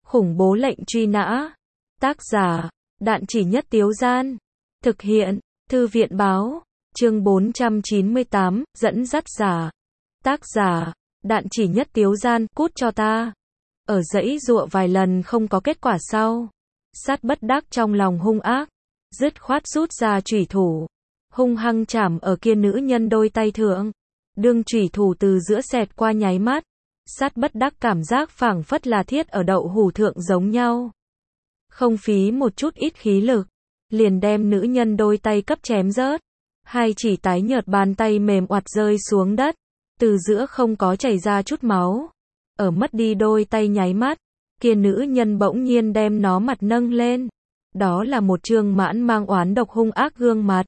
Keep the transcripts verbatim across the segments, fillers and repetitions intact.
Khủng bố lệnh truy nã. Tác giả, Đạn Chỉ Nhất Tiếu Gian. Thực hiện, Thư viện báo. Chương bốn trăm chín mươi tám, dẫn dắt giả. Tác giả, Đạn Chỉ Nhất Tiếu Gian, cút cho ta. Ở dãy dụa vài lần không có kết quả sau. Sát bất đắc trong lòng hung ác. Dứt khoát rút ra chủy thủ. Hung hăng chảm ở kia nữ nhân đôi tay thượng. Đương chủy thủ từ giữa xẹt qua nháy mắt. Sát bất đắc cảm giác phảng phất là thiết ở đậu hủ thượng giống nhau. Không phí một chút ít khí lực. Liền đem nữ nhân đôi tay cấp chém rớt. Hai chỉ tái nhợt bàn tay mềm oặt rơi xuống đất. Từ giữa không có chảy ra chút máu. Ở mất đi đôi tay nháy mắt. Kia nữ nhân bỗng nhiên đem nó mặt nâng lên. Đó là một trương mãn mang oán độc hung ác gương mặt.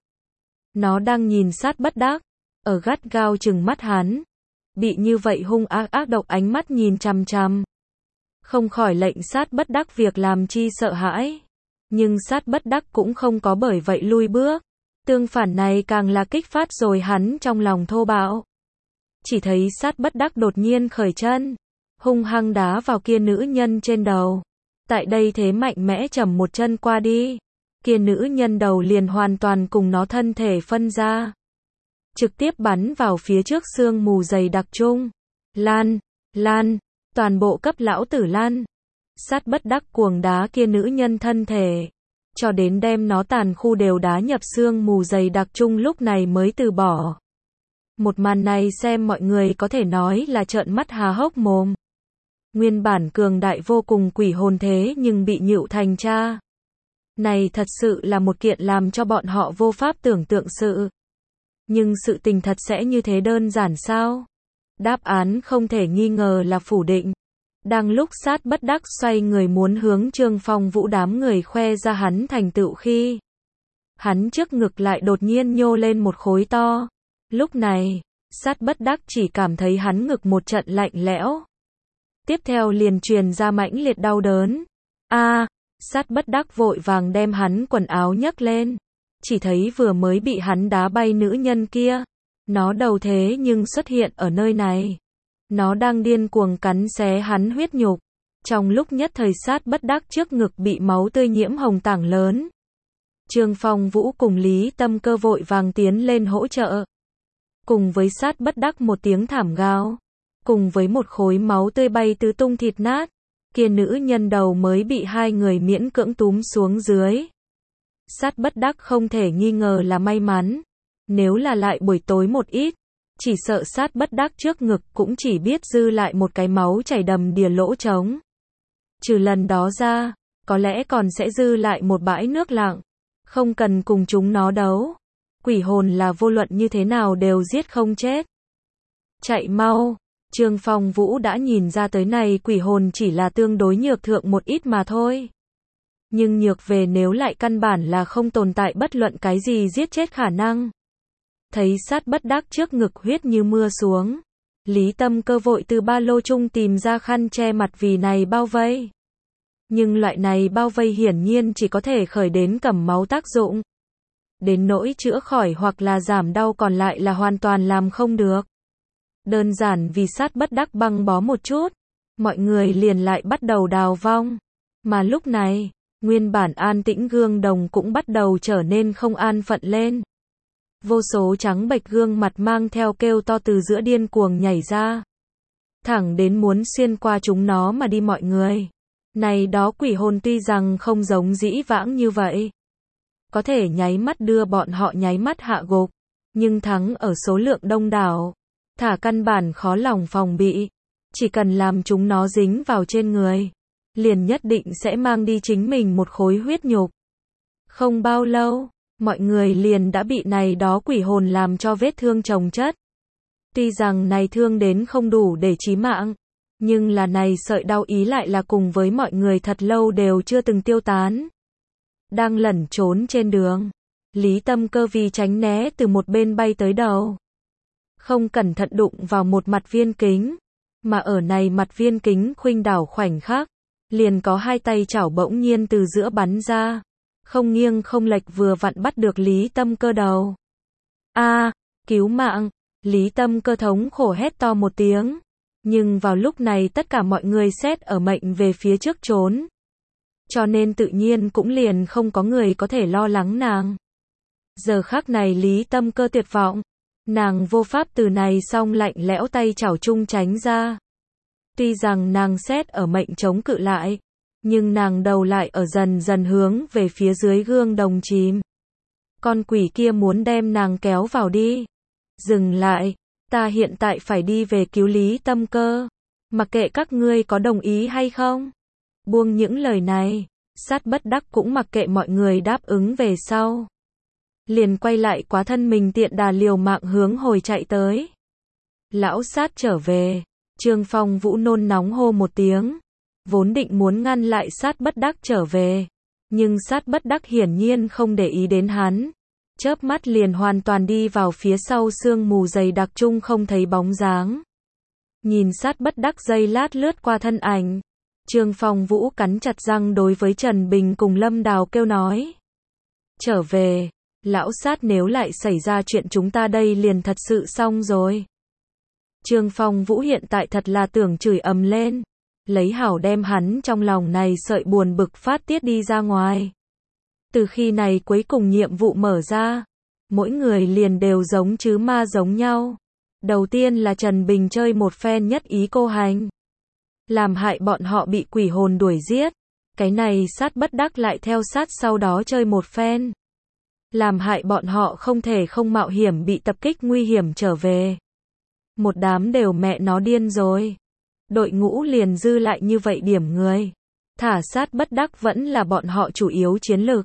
Nó đang nhìn sát bất đắc. Ở gắt gao chừng mắt hắn. Bị như vậy hung ác ác độc ánh mắt nhìn chằm chằm. Không khỏi lệnh sát bất đắc việc làm chi sợ hãi. Nhưng sát bất đắc cũng không có bởi vậy lui bước. Tương phản này càng là kích phát rồi hắn trong lòng thô bạo. Chỉ thấy sát bất đắc đột nhiên khởi chân. Hung hăng đá vào kia nữ nhân trên đầu. Tại đây thế mạnh mẽ chầm một chân qua đi. Kia nữ nhân đầu liền hoàn toàn cùng nó thân thể phân ra. Trực tiếp bắn vào phía trước xương mù dày đặc trung. Lan, lan, toàn bộ cấp lão tử lan. Sát bất đắc cuồng đá kia nữ nhân thân thể. Cho đến đem nó tàn khu đều đá nhập xương mù dày đặc trung lúc này mới từ bỏ. Một màn này xem mọi người có thể nói là trợn mắt há hốc mồm. Nguyên bản cường đại vô cùng quỷ hồn thế nhưng bị nhựu thành cha. Này thật sự là một kiện làm cho bọn họ vô pháp tưởng tượng sự. Nhưng sự tình thật sẽ như thế đơn giản sao? Đáp án không thể nghi ngờ là phủ định. Đang lúc sát bất đắc xoay người muốn hướng Trương Phong Vũ đám người khoe ra hắn thành tựu khi. Hắn trước ngực lại đột nhiên nhô lên một khối to. Lúc này, sát bất đắc chỉ cảm thấy hắn ngực một trận lạnh lẽo. Tiếp theo liền truyền ra mãnh liệt đau đớn. A, sát bất đắc vội vàng đem hắn quần áo nhấc lên. Chỉ thấy vừa mới bị hắn đá bay nữ nhân kia. Nó đầu thế nhưng xuất hiện ở nơi này. Nó đang điên cuồng cắn xé hắn huyết nhục. Trong lúc nhất thời sát bất đắc trước ngực bị máu tươi nhiễm hồng tảng lớn. Trương Phong Vũ cùng Lý Tâm Cơ vội vàng tiến lên hỗ trợ. Cùng với sát bất đắc một tiếng thảm gào. Cùng với một khối máu tươi bay tứ tung thịt nát. Kia nữ nhân đầu mới bị hai người miễn cưỡng túm xuống dưới. Sát bất đắc không thể nghi ngờ là may mắn. Nếu là lại buổi tối một ít. Chỉ sợ sát bất đắc trước ngực cũng chỉ biết dư lại một cái máu chảy đầm đìa lỗ trống. Trừ lần đó ra, có lẽ còn sẽ dư lại một bãi nước lặng. Không cần cùng chúng nó đấu. Quỷ hồn là vô luận như thế nào đều giết không chết. Chạy mau. Trương Phong Vũ đã nhìn ra tới này quỷ hồn chỉ là tương đối nhược thượng một ít mà thôi. Nhưng nhược về nếu lại căn bản là không tồn tại bất luận cái gì giết chết khả năng. Thấy sát bất đắc trước ngực huyết như mưa xuống. Lý Tâm Cơ vội từ ba lô chung tìm ra khăn che mặt vì này bao vây. Nhưng loại này bao vây hiển nhiên chỉ có thể khởi đến cầm máu tác dụng. Đến nỗi chữa khỏi hoặc là giảm đau còn lại là hoàn toàn làm không được. Đơn giản vì sát bất đắc băng bó một chút. Mọi người liền lại bắt đầu đào vong. Mà lúc này, nguyên bản an tĩnh gương đồng cũng bắt đầu trở nên không an phận lên. Vô số trắng bệch gương mặt mang theo kêu to từ giữa điên cuồng nhảy ra. Thẳng đến muốn xuyên qua chúng nó mà đi mọi người. Này đó quỷ hồn tuy rằng không giống dĩ vãng như vậy. Có thể nháy mắt đưa bọn họ nháy mắt hạ gục. Nhưng thắng ở số lượng đông đảo. Thả căn bản khó lòng phòng bị. Chỉ cần làm chúng nó dính vào trên người. Liền nhất định sẽ mang đi chính mình một khối huyết nhục. Không bao lâu. Mọi người liền đã bị này đó quỷ hồn làm cho vết thương chồng chất. Tuy rằng này thương đến không đủ để chí mạng, nhưng là này sợi đau ý lại là cùng với mọi người thật lâu đều chưa từng tiêu tán. Đang lẩn trốn trên đường, Lý Tâm Cơ vì tránh né từ một bên bay tới đầu. Không cẩn thận đụng vào một mặt viên kính, mà ở này mặt viên kính khuynh đảo khoảnh khắc, liền có hai tay chảo bỗng nhiên từ giữa bắn ra. Không nghiêng không lệch vừa vặn bắt được Lý Tâm Cơ đầu. A, cứu mạng, Lý Tâm Cơ thống khổ hét to một tiếng. Nhưng vào lúc này tất cả mọi người xét ở mệnh về phía trước trốn. Cho nên tự nhiên cũng liền không có người có thể lo lắng nàng. Giờ khắc này Lý Tâm Cơ tuyệt vọng. Nàng vô pháp từ này xong lạnh lẽo tay chảo chung tránh ra. Tuy rằng nàng xét ở mệnh chống cự lại, nhưng nàng đầu lại ở dần dần hướng về phía dưới gương đồng chìm. Con quỷ kia muốn đem nàng kéo vào đi. Dừng lại, ta hiện tại phải đi về cứu Lý Tâm Cơ. Mặc kệ các ngươi có đồng ý hay không. Buông những lời này, Sát Bất Đắc cũng mặc kệ mọi người đáp ứng về sau. Liền quay lại quá thân mình tiện đà liều mạng hướng hồi chạy tới. Lão Sát trở về, Trương Phong Vũ nôn nóng hô một tiếng. Vốn định muốn ngăn lại Sát Bất Đắc trở về. Nhưng Sát Bất Đắc hiển nhiên không để ý đến hắn. Chớp mắt liền hoàn toàn đi vào phía sau sương mù dày đặc chung không thấy bóng dáng. Nhìn Sát Bất Đắc giây lát lướt qua thân ảnh. Trương Phong Vũ cắn chặt răng đối với Trần Bình cùng Lâm Đào kêu nói. Trở về, lão Sát nếu lại xảy ra chuyện chúng ta đây liền thật sự xong rồi. Trương Phong Vũ hiện tại thật là tưởng chửi ầm lên. Lấy hảo đem hắn trong lòng này sợi buồn bực phát tiết đi ra ngoài. Từ khi này cuối cùng nhiệm vụ mở ra, mỗi người liền đều giống chứ ma giống nhau. Đầu tiên là Trần Bình chơi một phen nhất ý cô hành. Làm hại bọn họ bị quỷ hồn đuổi giết. Cái này Sát Bất Đắc lại theo sát sau đó chơi một phen. Làm hại bọn họ không thể không mạo hiểm bị tập kích nguy hiểm trở về. Một đám đều mẹ nó điên rồi. Đội ngũ liền dư lại như vậy điểm người. Thả Sát Bất Đắc vẫn là bọn họ chủ yếu chiến lược.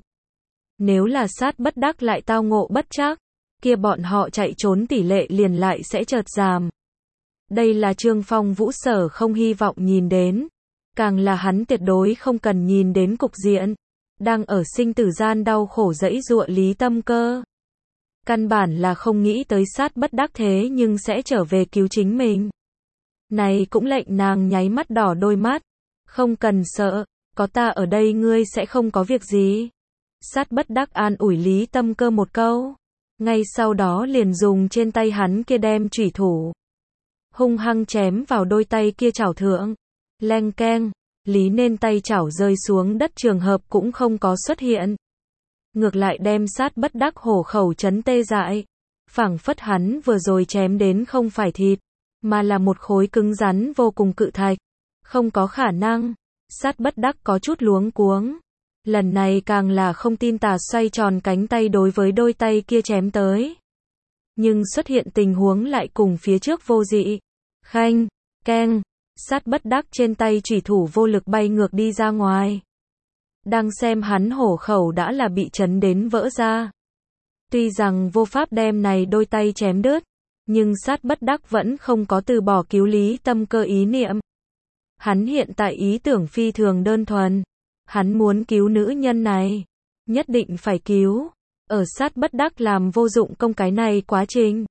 Nếu là Sát Bất Đắc lại tao ngộ bất trắc, kia bọn họ chạy trốn tỷ lệ liền lại sẽ chợt giảm. Đây là Trương Phong Vũ sở không hy vọng nhìn đến. Càng là hắn tuyệt đối không cần nhìn đến cục diện. Đang ở sinh tử gian đau khổ dẫy dụa Lý Tâm Cơ. Căn bản là không nghĩ tới Sát Bất Đắc thế nhưng sẽ trở về cứu chính mình. Này cũng lệnh nàng nháy mắt đỏ đôi mắt. Không cần sợ, có ta ở đây ngươi sẽ không có việc gì. Sát Bất Đắc an ủi Lý Tâm Cơ một câu. Ngay sau đó liền dùng trên tay hắn kia đem chủy thủ. Hung hăng chém vào đôi tay kia chảo thượng. Leng keng, Lý nên tay chảo rơi xuống đất trường hợp cũng không có xuất hiện. Ngược lại đem Sát Bất Đắc hổ khẩu chấn tê dại. Phảng phất hắn vừa rồi chém đến không phải thịt, mà là một khối cứng rắn vô cùng cự thạch. Không có khả năng. Sát Bất Đắc có chút luống cuống. Lần này càng là không tin tà xoay tròn cánh tay đối với đôi tay kia chém tới. Nhưng xuất hiện tình huống lại cùng phía trước vô dị. Khanh, keng, Sát Bất Đắc trên tay chủy thủ vô lực bay ngược đi ra ngoài. Đang xem hắn hổ khẩu đã là bị chấn đến vỡ ra. Tuy rằng vô pháp đem này đôi tay chém đứt, nhưng Sát Bất Đắc vẫn không có từ bỏ cứu Lý Tâm Cơ ý niệm. Hắn hiện tại ý tưởng phi thường đơn thuần. Hắn muốn cứu nữ nhân này. Nhất định phải cứu. Ở Sát Bất Đắc làm vô dụng công cái này quá trình.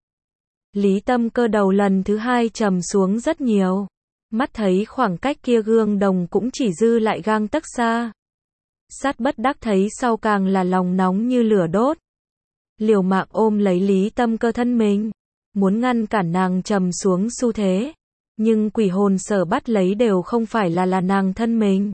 Lý Tâm Cơ đầu lần thứ hai trầm xuống rất nhiều. Mắt thấy khoảng cách kia gương đồng cũng chỉ dư lại gang tấc xa. Sát Bất Đắc thấy sau càng là lòng nóng như lửa đốt. Liều mạng ôm lấy Lý Tâm Cơ thân mình. Muốn ngăn cản nàng trầm xuống xu thế. Nhưng quỷ hồn sở bắt lấy đều không phải là là nàng thân mình.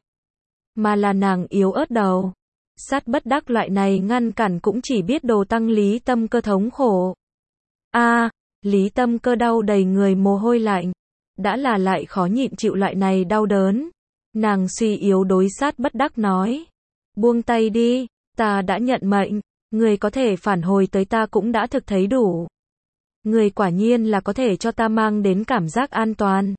Mà là nàng yếu ớt đầu. Sát Bất Đắc loại này ngăn cản cũng chỉ biết đồ tăng Lý Tâm Cơ thống khổ. A, à, Lý Tâm Cơ đau đầy người mồ hôi lạnh. Đã là lại khó nhịn chịu loại này đau đớn. Nàng suy yếu đối Sát Bất Đắc nói. Buông tay đi, ta đã nhận mệnh. Người có thể phản hồi tới ta cũng đã thực thấy đủ. Người quả nhiên là có thể cho ta mang đến cảm giác an toàn.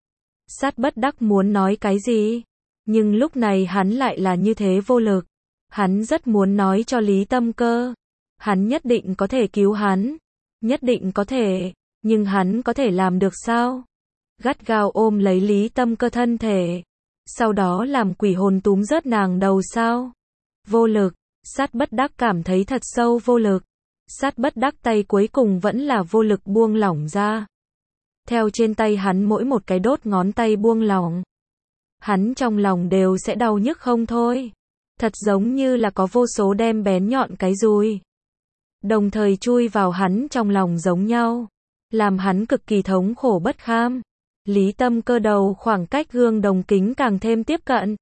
Sát Bất Đắc muốn nói cái gì? Nhưng lúc này hắn lại là như thế vô lực. Hắn rất muốn nói cho Lý Tâm Cơ. Hắn nhất định có thể cứu hắn. Nhất định có thể. Nhưng hắn có thể làm được sao? Gắt gao ôm lấy Lý Tâm Cơ thân thể. Sau đó làm quỷ hồn túm rớt nàng đầu sao? Vô lực. Sát Bất Đắc cảm thấy thật sâu vô lực. Sát Bất Đắc tay cuối cùng vẫn là vô lực buông lỏng ra. Theo trên tay hắn mỗi một cái đốt ngón tay buông lỏng. Hắn trong lòng đều sẽ đau nhức không thôi. Thật giống như là có vô số đem bén nhọn cái dùi. Đồng thời chui vào hắn trong lòng giống nhau. Làm hắn cực kỳ thống khổ bất kham. Lý Tâm Cơ đầu khoảng cách gương đồng kính càng thêm tiếp cận.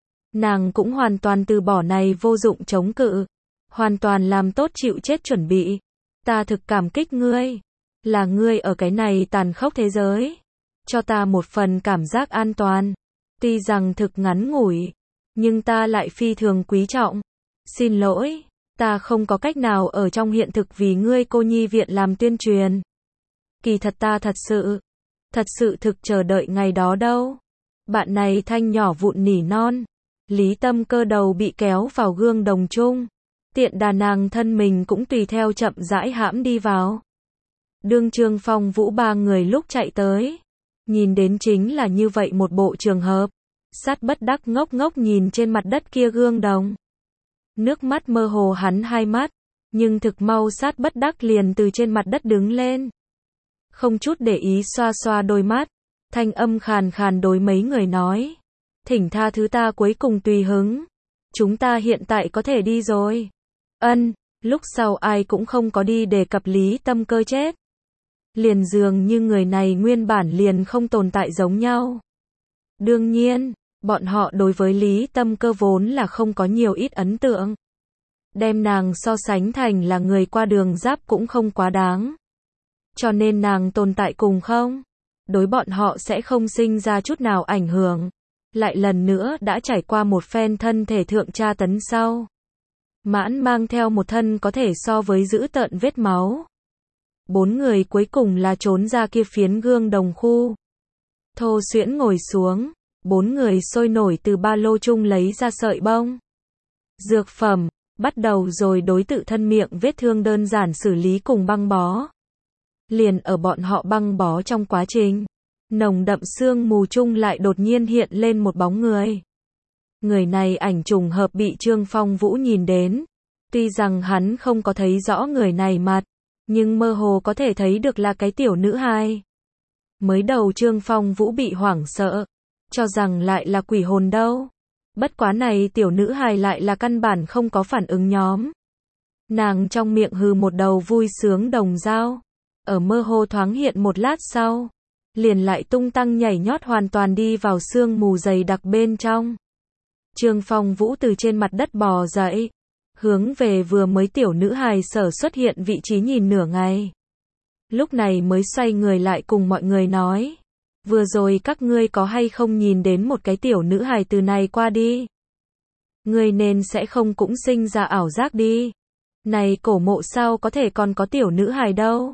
Nàng cũng hoàn toàn từ bỏ này vô dụng chống cự. Hoàn toàn làm tốt chịu chết chuẩn bị. Ta thực cảm kích ngươi. Là ngươi ở cái này tàn khốc thế giới. Cho ta một phần cảm giác an toàn. Tuy rằng thực ngắn ngủi. Nhưng ta lại phi thường quý trọng. Xin lỗi. Ta không có cách nào ở trong hiện thực vì ngươi cô nhi viện làm tuyên truyền. Kỳ thật ta thật sự. Thật sự thực chờ đợi ngày đó đâu. Bạn này thanh nhỏ vụn nỉ non. Lý Tâm Cơ đầu bị kéo vào gương đồng chung. Tiện đà nàng thân mình cũng tùy theo chậm rãi hãm đi vào. Đương Trương Phong Vũ ba người lúc chạy tới. Nhìn đến chính là như vậy một bộ trường hợp. Sát bất đắc ngốc ngốc nhìn trên mặt đất kia gương đồng. Nước mắt mơ hồ hắn hai mắt. Nhưng thực mau sát bất đắc liền từ trên mặt đất đứng lên. Không chút để ý xoa xoa đôi mắt. Thanh âm khàn khàn đối mấy người nói. Thỉnh tha thứ ta cuối cùng tùy hứng. Chúng ta hiện tại có thể đi rồi. Ân, lúc sau ai cũng không có đi đề cập Lý Tâm Cơ chết. Liền dường như người này nguyên bản liền không tồn tại giống nhau. Đương nhiên, bọn họ đối với Lý Tâm Cơ vốn là không có nhiều ít ấn tượng. Đem nàng so sánh thành là người qua đường giáp cũng không quá đáng. Cho nên nàng tồn tại cùng không? Đối bọn họ sẽ không sinh ra chút nào ảnh hưởng. Lại lần nữa đã trải qua một phen thân thể thượng tra tấn sau. Mãn mang theo một thân có thể so với dữ tợn vết máu. Bốn người cuối cùng là trốn ra kia phiến gương đồng khu. Thô Xuyễn ngồi xuống. Bốn người sôi nổi từ ba lô chung lấy ra sợi bông. Dược phẩm. Bắt đầu rồi đối tự thân miệng vết thương đơn giản xử lý cùng băng bó. Liền ở bọn họ băng bó trong quá trình. Nồng đậm sương mù chung lại đột nhiên hiện lên một bóng người. Người này ảnh trùng hợp bị Trương Phong Vũ nhìn đến. Tuy rằng hắn không có thấy rõ người này mặt, nhưng mơ hồ có thể thấy được là cái tiểu nữ hài. Mới đầu Trương Phong Vũ bị hoảng sợ, cho rằng lại là quỷ hồn đâu. Bất quá này tiểu nữ hài lại là căn bản không có phản ứng nhóm. Nàng trong miệng hừ một đầu vui sướng đồng dao. Ở mơ hồ thoáng hiện một lát sau. Liền lại tung tăng nhảy nhót hoàn toàn đi vào sương mù dày đặc bên trong. Trương Phong Vũ từ trên mặt đất bò dậy. Hướng về vừa mới tiểu nữ hài sở xuất hiện vị trí nhìn nửa ngày. Lúc này mới xoay người lại cùng mọi người nói. Vừa rồi các ngươi có hay không nhìn đến một cái tiểu nữ hài từ này qua đi. Ngươi nên sẽ không cũng sinh ra ảo giác đi. Này cổ mộ sao có thể còn có tiểu nữ hài đâu.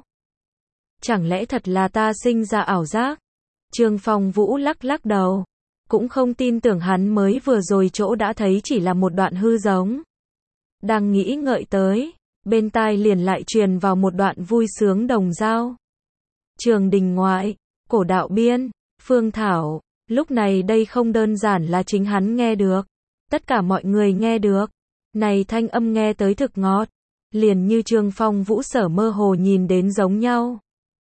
Chẳng lẽ thật là ta sinh ra ảo giác? Trương Phong Vũ lắc lắc đầu. Cũng không tin tưởng hắn mới vừa rồi chỗ đã thấy chỉ là một đoạn hư giống. Đang nghĩ ngợi tới. Bên tai liền lại truyền vào một đoạn vui sướng đồng dao. Trường đình ngoại. Cổ đạo biên. Phương Thảo. Lúc này đây không đơn giản là chính hắn nghe được. Tất cả mọi người nghe được. Này thanh âm nghe tới thực ngọt. Liền như Trương Phong Vũ sở mơ hồ nhìn đến giống nhau.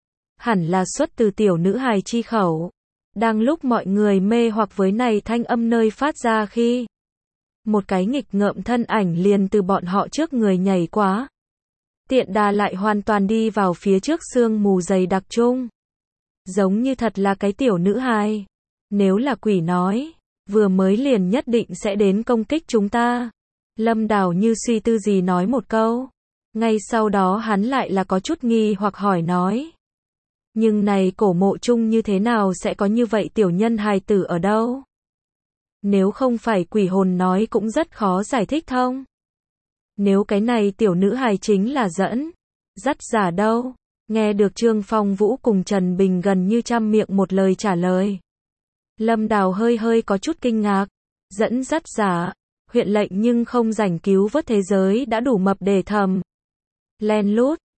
Hẳn là xuất từ tiểu nữ hài chi khẩu. Đang lúc mọi người mê hoặc với này thanh âm nơi phát ra khi. Một cái nghịch ngợm thân ảnh liền từ bọn họ trước người nhảy quá. Tiện đà lại hoàn toàn đi vào phía trước sương mù dày đặc chung. Giống như thật là cái tiểu nữ hài. Nếu là quỷ nói, vừa mới liền nhất định sẽ đến công kích chúng ta. Lâm Đào như suy tư gì nói một câu. Ngay sau đó hắn lại là có chút nghi hoặc hỏi nói. Nhưng này cổ mộ chung như thế nào sẽ có như vậy tiểu nhân hài tử ở đâu? Nếu không phải quỷ hồn nói cũng rất khó giải thích thông. Nếu cái này tiểu nữ hài chính là dẫn, dắt giả đâu? Nghe được Trương Phong Vũ cùng Trần Bình gần như trăm miệng một lời trả lời. Lâm Đào hơi hơi có chút kinh ngạc. Dẫn dắt giả, huyện lệnh nhưng không rảnh cứu vớt thế giới đã đủ mập để thầm. Len lút,